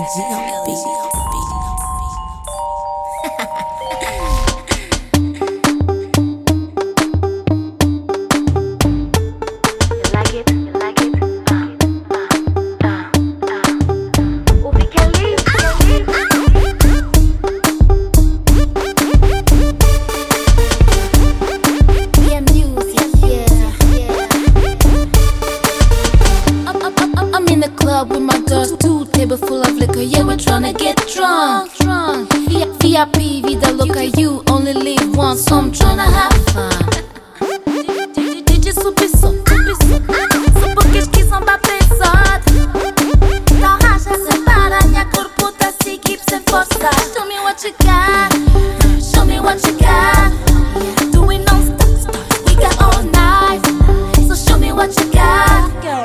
With my girls, 2 tables full of liquor. Yeah, we're tryna get drunk. VIP, vida loca, you only live once, so I'm tryna have fun. DJ subiço, só porque esquisam pra pensar. Não racha, separa, minha corpo tá se keep sem força. Show me what you got, show me what you got. Do it non-stop, we got all night. So show me what you got.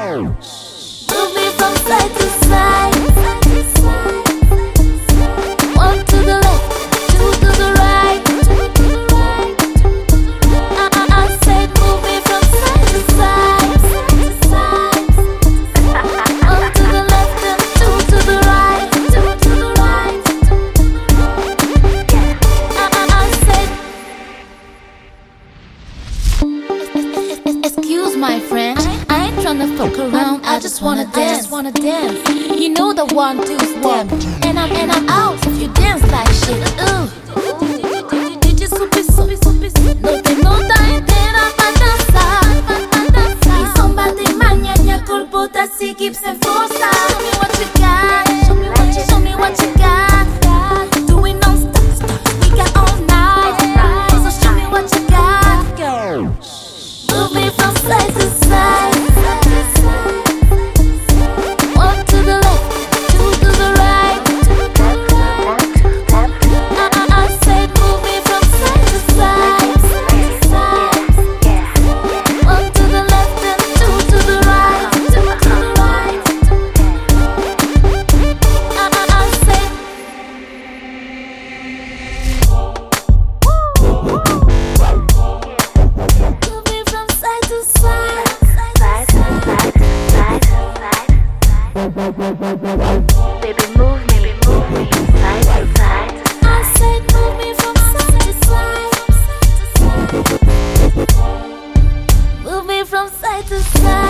From side to side, one to the left, 2 to the right. I said move it from side to side, one to the left and 2 to the right. I said, excuse my French, I ain't tryna fuck around, I just wanna dance. You know the 1, 2 step, and I'm out if you dance like shit. DJ subiço, não tem nota inteira pra dançar. E samba de manhã, minha corpo tá se keep sem força. Show me what you got, show me what you got. Do it non-stop, we got all night. So show me what you got. Move me from side to side. Baby, move me, side to side. I said move me from side to side. Move me from side to side.